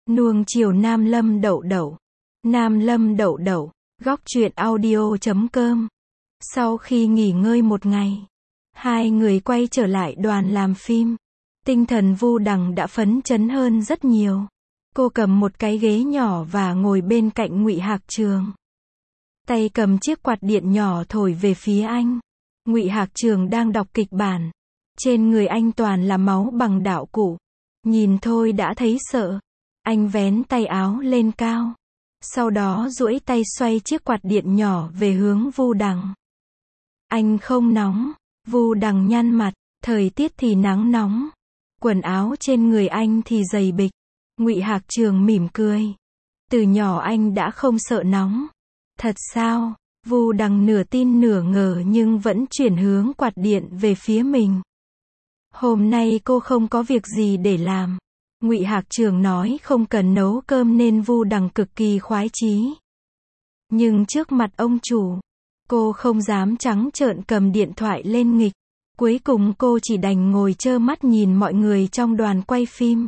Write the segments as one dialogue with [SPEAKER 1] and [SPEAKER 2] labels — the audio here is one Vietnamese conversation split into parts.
[SPEAKER 1] Nuông chiều Nam Lâm Đậu Đậu. Nam Lâm Đậu Đậu, góc truyện audio.com. Sau khi nghỉ ngơi một ngày, hai người quay trở lại đoàn làm phim. Tinh thần Vu Đằng đã phấn chấn hơn rất nhiều. Cô cầm một cái ghế nhỏ và ngồi bên cạnh Ngụy Hạc Trường. Tay cầm chiếc quạt điện nhỏ thổi về phía anh. Ngụy Hạc Trường đang đọc kịch bản. Trên người anh toàn là máu bằng đạo cụ. Nhìn thôi đã thấy sợ. Anh vén tay áo lên cao. Sau đó duỗi tay xoay chiếc quạt điện nhỏ về hướng Vu Đằng. Anh không nóng. Vu Đằng nhăn mặt. Thời tiết thì nắng nóng. Quần áo trên người anh thì dày bịch. Ngụy Hạc Trường mỉm cười. Từ nhỏ anh đã không sợ nóng. Thật sao? Vu Đằng nửa tin nửa ngờ nhưng vẫn chuyển hướng quạt điện về phía mình. Hôm nay cô không có việc gì để làm. Ngụy Hạc Trường nói không cần nấu cơm nên Vu Đằng cực kỳ khoái chí. Nhưng trước mặt ông chủ, cô không dám trắng trợn cầm điện thoại lên nghịch. Cuối cùng cô chỉ đành ngồi trơ mắt nhìn mọi người trong đoàn quay phim.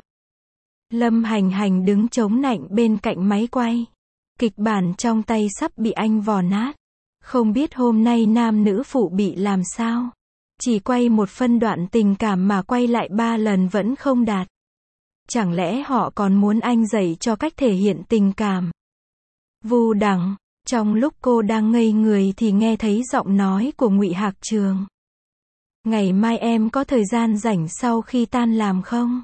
[SPEAKER 1] Lâm Hành Hành đứng chống nạnh bên cạnh máy quay. Kịch bản trong tay sắp bị anh vò nát. Không biết hôm nay nam nữ phụ bị làm sao. Chỉ quay một phân đoạn tình cảm mà quay lại 3 lần vẫn không đạt. Chẳng lẽ họ còn muốn anh dạy cho cách thể hiện tình cảm? Vu Đằng, trong lúc cô đang ngây người thì nghe thấy giọng nói của Ngụy Hạc Trường. Ngày mai em có thời gian rảnh sau khi tan làm không?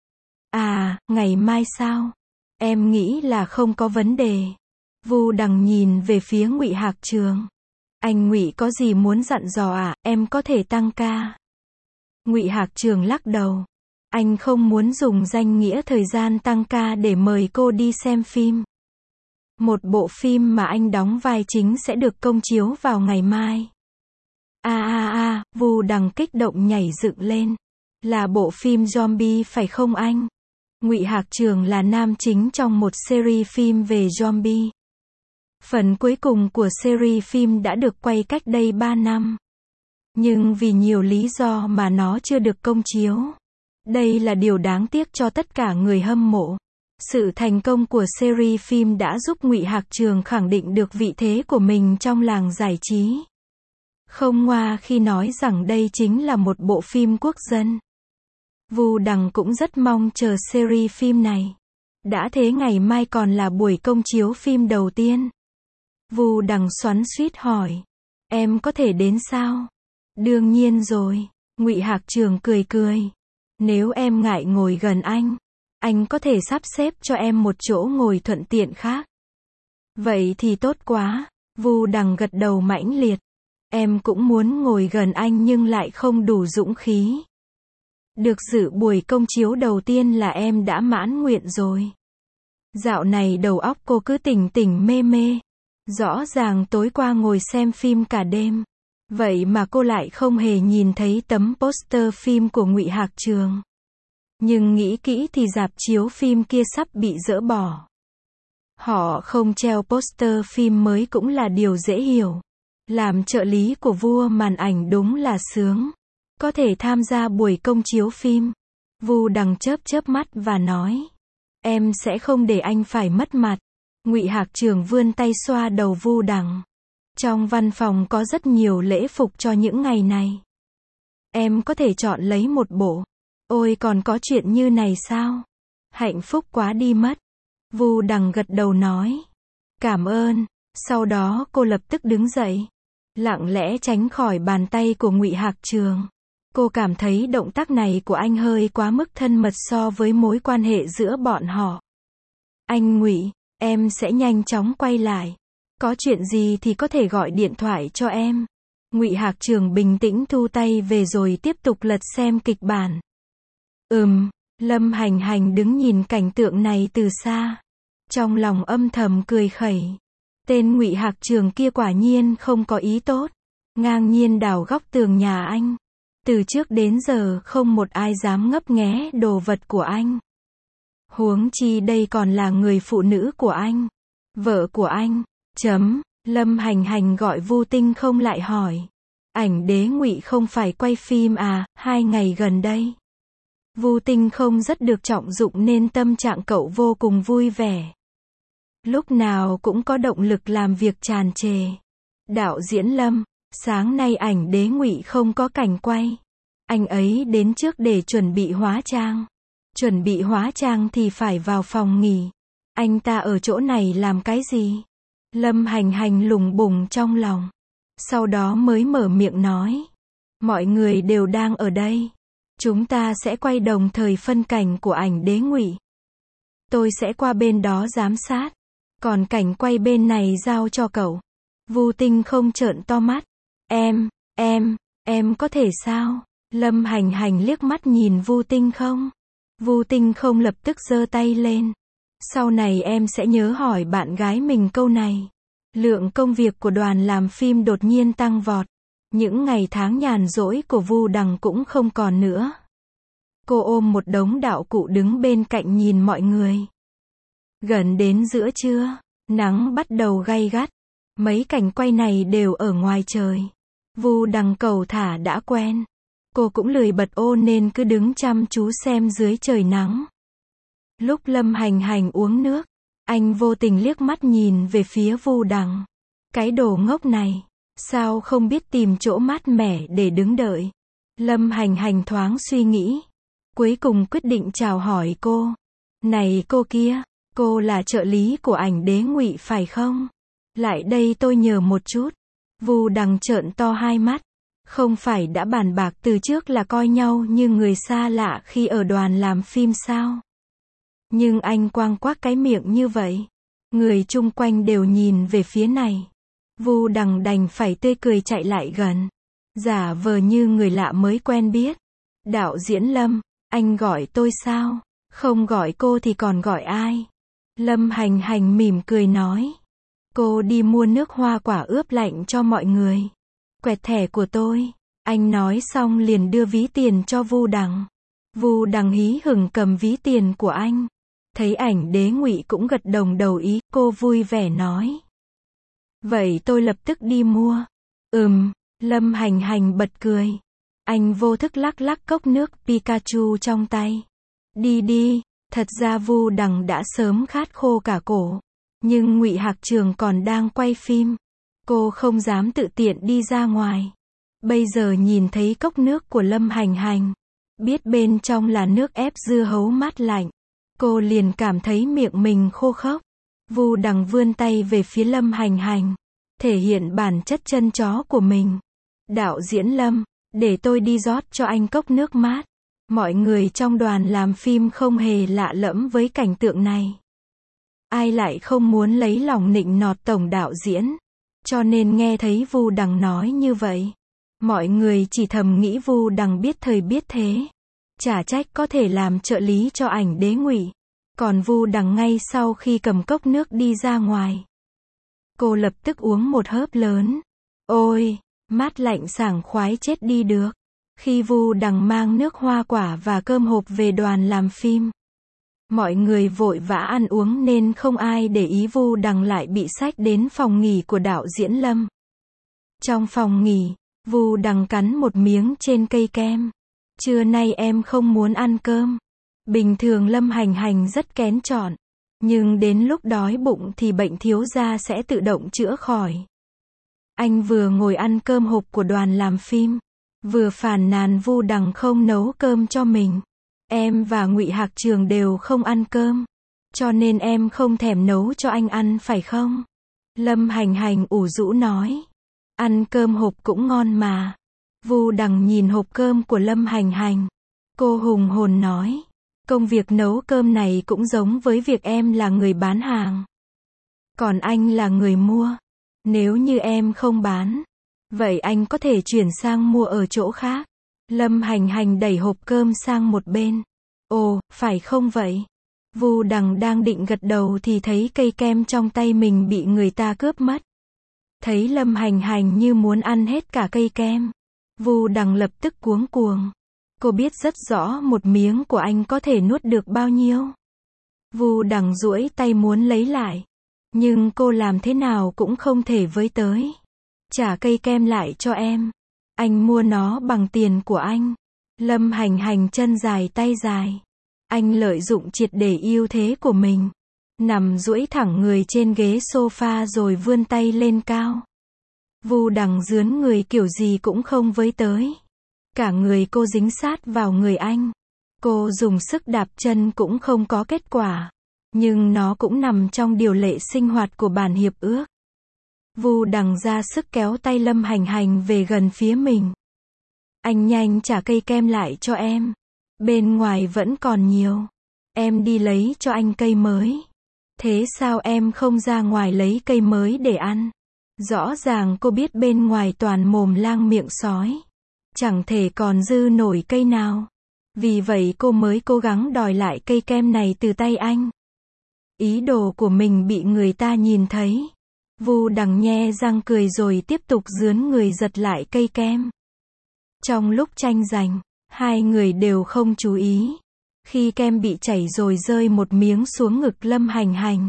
[SPEAKER 1] À, ngày mai sao? Em nghĩ là không có vấn đề. Vu Đằng nhìn về phía Ngụy Hạc Trường. Anh Ngụy có gì muốn dặn dò à, em có thể tăng ca. Ngụy Hạc Trường lắc đầu. Anh không muốn dùng danh nghĩa thời gian tăng ca để mời cô đi xem phim. Một bộ phim mà anh đóng vai chính sẽ được công chiếu vào ngày mai. Vu Đằng kích động nhảy dựng lên. Là bộ phim zombie phải không anh? Ngụy Hạc Trường là nam chính trong một series phim về zombie. Phần cuối cùng của series phim đã được quay cách đây 3 năm. Nhưng vì nhiều lý do mà nó chưa được công chiếu. Đây là điều đáng tiếc cho tất cả người hâm mộ. Sự thành công của series phim đã giúp Ngụy Hạc Trường khẳng định được vị thế của mình trong làng giải trí. Không ngoa khi nói rằng đây chính là một bộ phim quốc dân. Vu Đằng cũng rất mong chờ series phim này. Đã thế ngày mai còn là buổi công chiếu phim đầu tiên. Vu Đằng xoắn xuýt hỏi. Em có thể đến sao? Đương nhiên rồi. Ngụy Hạc Trường cười cười. Nếu em ngại ngồi gần anh có thể sắp xếp cho em một chỗ ngồi thuận tiện khác. Vậy thì tốt quá. Vu Đằng gật đầu mãnh liệt. Em cũng muốn ngồi gần anh nhưng lại không đủ dũng khí. Được dự buổi công chiếu đầu tiên là em đã mãn nguyện rồi. Dạo này đầu óc cô cứ tỉnh tỉnh mê mê. Rõ ràng tối qua ngồi xem phim cả đêm. Vậy mà cô lại không hề nhìn thấy tấm poster phim của Ngụy Hạc Trường. Nhưng nghĩ kỹ thì rạp chiếu phim kia sắp bị dỡ bỏ. Họ không treo poster phim mới cũng là điều dễ hiểu. Làm trợ lý của vua màn ảnh đúng là sướng. Có thể tham gia buổi công chiếu phim. Vu Đằng chớp chớp mắt và nói. Em sẽ không để anh phải mất mặt. Ngụy Hạc Trường vươn tay xoa đầu Vu Đằng. Trong văn phòng có rất nhiều lễ phục cho những ngày này. Em có thể chọn lấy một bộ. Ôi còn có chuyện như này sao? Hạnh phúc quá đi mất. Vu Đằng gật đầu nói. Cảm ơn. Sau đó cô lập tức đứng dậy. Lặng lẽ tránh khỏi bàn tay của Ngụy Hạc Trường. Cô cảm thấy động tác này của anh hơi quá mức thân mật so với mối quan hệ giữa bọn họ. Anh Ngụy, em sẽ nhanh chóng quay lại. Có chuyện gì thì có thể gọi điện thoại cho em. Ngụy Hạc Trường bình tĩnh thu tay về rồi tiếp tục lật xem kịch bản. Lâm Hành Hành đứng nhìn cảnh tượng này từ xa. Trong lòng âm thầm cười khẩy. Tên Ngụy Hạc Trường kia quả nhiên không có ý tốt. Ngang nhiên đào góc tường nhà anh. Từ trước đến giờ không một ai dám ngấp nghé đồ vật của anh. Huống chi đây còn là người phụ nữ của anh. Vợ của anh. Lâm Hành Hành gọi Vu Tinh không lại hỏi. Ảnh đế Ngụy không phải quay phim à, 2 ngày gần đây. Vu Tinh không rất được trọng dụng nên tâm trạng cậu vô cùng vui vẻ. Lúc nào cũng có động lực làm việc tràn trề. Đạo diễn Lâm, sáng nay ảnh đế Ngụy không có cảnh quay. Anh ấy đến trước để chuẩn bị hóa trang. Chuẩn bị hóa trang thì phải vào phòng nghỉ. Anh ta ở chỗ này làm cái gì? Lâm Hành Hành lùng bùng trong lòng. Sau đó mới mở miệng nói. Mọi người đều đang ở đây. Chúng ta sẽ quay đồng thời phân cảnh của ảnh đế Ngụy. Tôi sẽ qua bên đó giám sát. Còn cảnh quay bên này giao cho cậu. Vu Tinh không trợn to mắt. Em có thể sao? Lâm Hành Hành liếc mắt nhìn Vu Tinh không. Vu Tinh không lập tức giơ tay lên. Sau này em sẽ nhớ hỏi bạn gái mình câu này. Lượng công việc của đoàn làm phim đột nhiên tăng vọt. Những ngày tháng nhàn rỗi của Vu Đằng cũng không còn nữa. Cô ôm một đống đạo cụ đứng bên cạnh nhìn mọi người. Gần đến giữa trưa, nắng bắt đầu gay gắt. Mấy cảnh quay này đều ở ngoài trời. Vu Đằng cầu thả đã quen. Cô cũng lười bật ô nên cứ đứng chăm chú xem dưới trời nắng. Lúc Lâm Hành Hành uống nước, anh vô tình liếc mắt nhìn về phía Vu Đằng. Cái đồ ngốc này, sao không biết tìm chỗ mát mẻ để đứng đợi. Lâm Hành Hành thoáng suy nghĩ. Cuối cùng quyết định chào hỏi cô. Này cô kia, cô là trợ lý của ảnh đế Ngụy phải không? Lại đây tôi nhờ một chút. Vu Đằng trợn to hai mắt. Không phải đã bàn bạc từ trước là coi nhau như người xa lạ khi ở đoàn làm phim sao? Nhưng anh quang quác cái miệng như vậy. Người chung quanh đều nhìn về phía này. Vu Đằng đành phải tươi cười chạy lại gần. Giả vờ như người lạ mới quen biết. Đạo diễn Lâm, anh gọi tôi sao? Không gọi cô thì còn gọi ai? Lâm Hành Hành mỉm cười nói. Cô đi mua nước hoa quả ướp lạnh cho mọi người. Quẹt thẻ của tôi. Anh nói xong liền đưa ví tiền cho Vu Đằng. Vu Đằng hí hửng cầm ví tiền của anh. Thấy ảnh đế Ngụy cũng gật đầu ý, cô vui vẻ nói. Vậy tôi lập tức đi mua. Lâm Hành Hành bật cười. Anh vô thức lắc lắc cốc nước Pikachu trong tay. Đi. Thật ra Vu Đằng đã sớm khát khô cả cổ. Nhưng Ngụy Hạc Trường còn đang quay phim. Cô không dám tự tiện đi ra ngoài. Bây giờ nhìn thấy cốc nước của Lâm Hành Hành. Biết bên trong là nước ép dưa hấu mát lạnh. Cô liền cảm thấy miệng mình khô khốc. Vu Đằng vươn tay về phía Lâm Hành Hành. Thể hiện bản chất chân chó của mình. Đạo diễn Lâm, để tôi đi rót cho anh cốc nước mát. Mọi người trong đoàn làm phim không hề lạ lẫm với cảnh tượng này. Ai lại không muốn lấy lòng nịnh nọt tổng đạo diễn. Cho nên nghe thấy Vu Đằng nói như vậy. Mọi người chỉ thầm nghĩ Vu Đằng biết thời biết thế. Chả trách có thể làm trợ lý cho ảnh đế Ngụy. Còn Vu Đằng ngay sau khi cầm cốc nước đi ra ngoài. Cô lập tức uống một hớp lớn. Ôi, mát lạnh sảng khoái chết đi được. Khi Vu Đằng mang nước hoa quả và cơm hộp về đoàn làm phim. Mọi người vội vã ăn uống nên không ai để ý Vu Đằng lại bị xách đến phòng nghỉ của đạo diễn Lâm. Trong phòng nghỉ, Vu Đằng cắn một miếng trên cây kem. Trưa nay em không muốn ăn cơm. Bình thường Lâm Hành Hành rất kén chọn. Nhưng đến lúc đói bụng thì bệnh thiếu da sẽ tự động chữa khỏi. Anh vừa ngồi ăn cơm hộp của đoàn làm phim. Vừa phàn nàn Vu Đằng không nấu cơm cho mình. Em và Ngụy Hạc Trường đều không ăn cơm. Cho nên em không thèm nấu cho anh ăn phải không? Lâm Hành Hành ủ rũ nói. Ăn cơm hộp cũng ngon mà. Vu Đằng nhìn hộp cơm của Lâm Hành Hành. Cô hùng hồn nói. Công việc nấu cơm này cũng giống với việc em là người bán hàng. Còn anh là người mua. Nếu như em không bán, vậy anh có thể chuyển sang mua ở chỗ khác. Lâm Hành Hành đẩy hộp cơm sang một bên. Ồ, phải không vậy? Vu Đằng đang định gật đầu thì thấy cây kem trong tay mình bị người ta cướp mất. Thấy Lâm Hành Hành như muốn ăn hết cả cây kem. Vu Đằng lập tức cuống cuồng. Cô biết rất rõ một miếng của anh có thể nuốt được bao nhiêu. Vu Đằng duỗi tay muốn lấy lại. Nhưng cô làm thế nào cũng không thể với tới. Trả cây kem lại cho em. Anh mua nó bằng tiền của anh. Lâm Hành Hành chân dài tay dài. Anh lợi dụng triệt để ưu thế của mình. Nằm duỗi thẳng người trên ghế sofa rồi vươn tay lên cao. Vu Đằng dướn người kiểu gì cũng không với tới. Cả người cô dính sát vào người anh. Cô dùng sức đạp chân cũng không có kết quả. Nhưng nó cũng nằm trong điều lệ sinh hoạt của bản hiệp ước. Vu Đằng ra sức kéo tay Lâm Hành Hành về gần phía mình. Anh nhanh trả cây kem lại cho em. Bên ngoài vẫn còn nhiều. Em đi lấy cho anh cây mới. Thế sao em không ra ngoài lấy cây mới để ăn? Rõ ràng cô biết bên ngoài toàn mồm lang miệng sói. Chẳng thể còn dư nổi cây nào. Vì vậy cô mới cố gắng đòi lại cây kem này từ tay anh. Ý đồ của mình bị người ta nhìn thấy. Vu Đằng nhe răng cười rồi tiếp tục dướn người giật lại cây kem. Trong lúc tranh giành, hai người đều không chú ý. Khi kem bị chảy rồi rơi một miếng xuống ngực Lâm Hành Hành.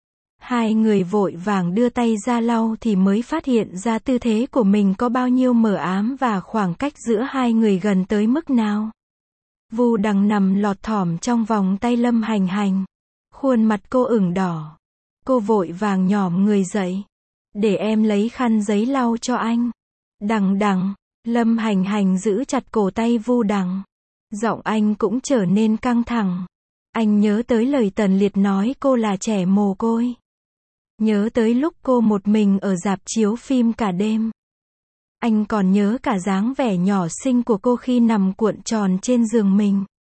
[SPEAKER 1] Hai người vội vàng đưa tay ra lau thì mới phát hiện ra tư thế của mình có bao nhiêu mờ ám và khoảng cách giữa hai người gần tới mức nào. Vu Đằng nằm lọt thỏm trong vòng tay Lâm Hành Hành. Khuôn mặt cô ửng đỏ. Cô vội vàng nhỏm người dậy. Để em lấy khăn giấy lau cho anh. Đằng. Lâm Hành Hành giữ chặt cổ tay Vu Đằng. Giọng anh cũng trở nên căng thẳng. Anh nhớ tới lời Tần Liệt nói cô là trẻ mồ côi. Nhớ tới lúc cô một mình ở rạp chiếu phim cả đêm. Anh còn nhớ cả dáng vẻ nhỏ xinh của cô khi nằm cuộn tròn trên giường mình.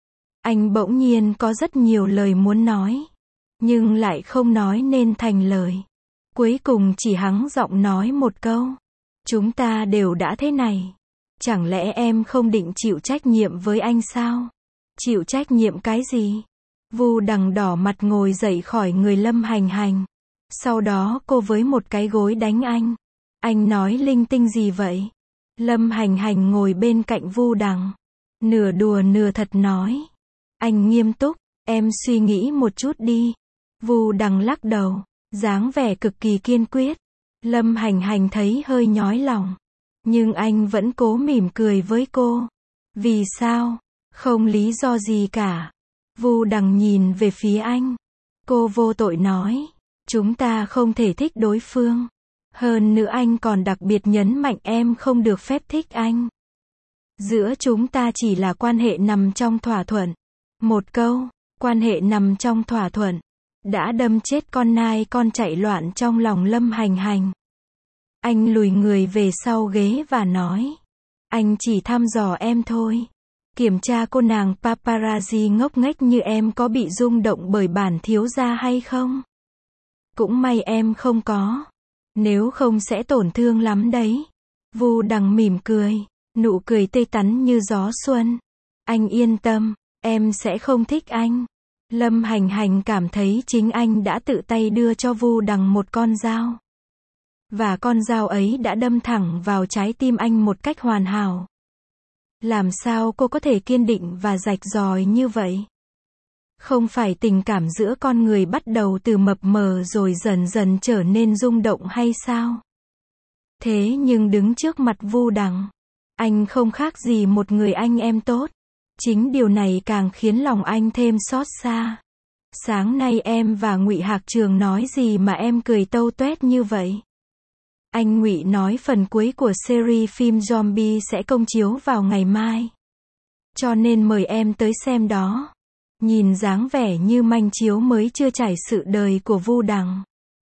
[SPEAKER 1] Anh bỗng nhiên có rất nhiều lời muốn nói. Nhưng lại không nói nên thành lời. Cuối cùng chỉ hắng giọng nói một câu. Chúng ta đều đã thế này. Chẳng lẽ em không định chịu trách nhiệm với anh sao? Chịu trách nhiệm cái gì? Vu Đằng đỏ mặt ngồi dậy khỏi người Lâm Hành Hành. Sau đó cô với một cái gối đánh anh. Anh nói linh tinh gì vậy? Lâm Hành Hành ngồi bên cạnh Vu Đằng. Nửa đùa nửa thật nói. Anh nghiêm túc, em suy nghĩ một chút đi. Vu Đằng lắc đầu, dáng vẻ cực kỳ kiên quyết. Lâm Hành Hành thấy hơi nhói lòng. Nhưng anh vẫn cố mỉm cười với cô. Vì sao? Không lý do gì cả. Vu Đằng nhìn về phía anh. Cô vô tội nói. Chúng ta không thể thích đối phương. Hơn nữa anh còn đặc biệt nhấn mạnh em không được phép thích anh. Giữa chúng ta chỉ là quan hệ nằm trong thỏa thuận. Một câu, quan hệ nằm trong thỏa thuận. Đã đâm chết con nai con chạy loạn trong lòng Lâm Hành Hành. Anh lùi người về sau ghế và nói. Anh chỉ thăm dò em thôi. Kiểm tra cô nàng paparazzi ngốc nghếch như em có bị rung động bởi bản thiếu gia hay không? Cũng may em không có. Nếu không sẽ tổn thương lắm đấy. Vu Đằng mỉm cười. Nụ cười tươi tắn như gió xuân. Anh yên tâm, em sẽ không thích anh. Lâm Hành Hành cảm thấy chính anh đã tự tay đưa cho Vu Đằng một con dao. Và con dao ấy đã đâm thẳng vào trái tim anh một cách hoàn hảo. Làm sao cô có thể kiên định và rạch ròi như vậy? Không phải tình cảm giữa con người bắt đầu từ mập mờ rồi dần dần trở nên rung động hay sao? Thế nhưng đứng trước mặt Vu Đằng, anh không khác gì một người anh em tốt. Chính điều này càng khiến lòng anh thêm xót xa. Sáng nay em và Ngụy Hạc Trường nói gì mà em cười tâu tuét như vậy? Anh Ngụy nói phần cuối của series phim zombie sẽ công chiếu vào ngày mai. Cho nên mời em tới xem đó. Nhìn dáng vẻ như manh chiếu mới chưa trải sự đời của Vu Đằng.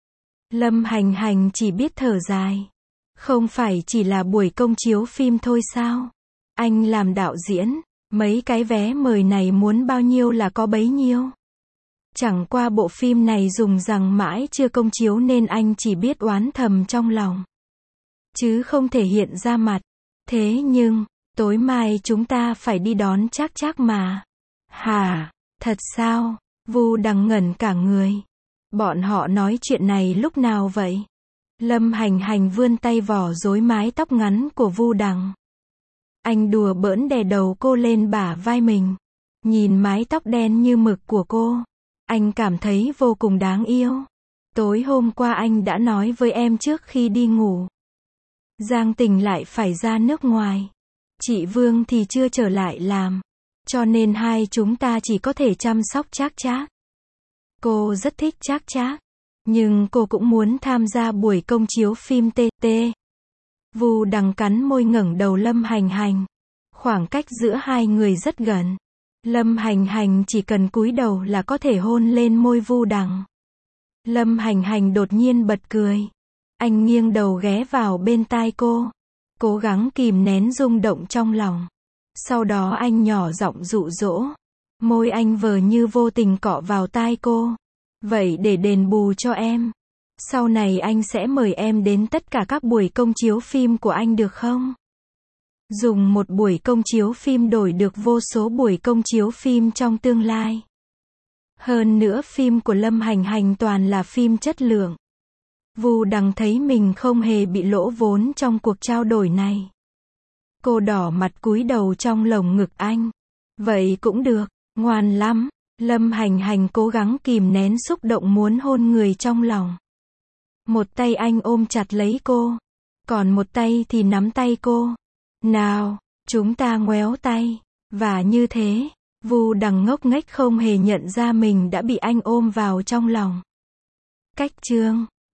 [SPEAKER 1] Lâm Hành Hành chỉ biết thở dài. Không phải chỉ là buổi công chiếu phim thôi sao? Anh làm đạo diễn, mấy cái vé mời này muốn bao nhiêu là có bấy nhiêu. Chẳng qua bộ phim này dùng rằng mãi chưa công chiếu nên anh chỉ biết oán thầm trong lòng. Chứ không thể hiện ra mặt. Thế nhưng, tối mai chúng ta phải đi đón Trác Trác mà. Hả? Thật sao? Vu Đằng ngẩn cả người. Bọn họ nói chuyện này lúc nào vậy? Lâm Hành Hành vươn tay vò rối mái tóc ngắn của Vu Đằng. Anh đùa bỡn đè đầu cô lên bả vai mình. Nhìn mái tóc đen như mực của cô, anh cảm thấy vô cùng đáng yêu. Tối hôm qua anh đã nói với em trước khi đi ngủ. Giang Tình lại phải ra nước ngoài. Chị Vương thì chưa trở lại làm. Cho nên hai chúng ta chỉ có thể chăm sóc Trác Trác. Cô rất thích Trác Trác. Nhưng cô cũng muốn tham gia buổi công chiếu phim TT. Vu Đằng cắn môi ngẩng đầu Lâm Hành Hành. Khoảng cách giữa hai người rất gần. Lâm Hành Hành chỉ cần cúi đầu là có thể hôn lên môi Vu Đằng. Lâm Hành Hành đột nhiên bật cười. Anh nghiêng đầu ghé vào bên tai cô. Cố gắng kìm nén rung động trong lòng. Sau đó anh nhỏ giọng dụ dỗ. Môi anh vờ như vô tình cọ vào tai cô. Vậy để đền bù cho em, sau này anh sẽ mời em đến tất cả các buổi công chiếu phim của anh được không? Dùng một buổi công chiếu phim đổi được vô số buổi công chiếu phim trong tương lai. Hơn nữa phim của Lâm Hành Hành toàn là phim chất lượng. Vu Đằng thấy mình không hề bị lỗ vốn trong cuộc trao đổi này. Cô đỏ mặt cúi đầu trong lồng ngực anh. Vậy cũng được, ngoan lắm. Lâm Hành Hành cố gắng kìm nén xúc động muốn hôn người trong lòng. Một tay anh ôm chặt lấy cô. Còn một tay thì nắm tay cô. Nào, chúng ta ngoéo tay. Và như thế, Vu Đằng ngốc nghếch không hề nhận ra mình đã bị anh ôm vào trong lòng. Cách chương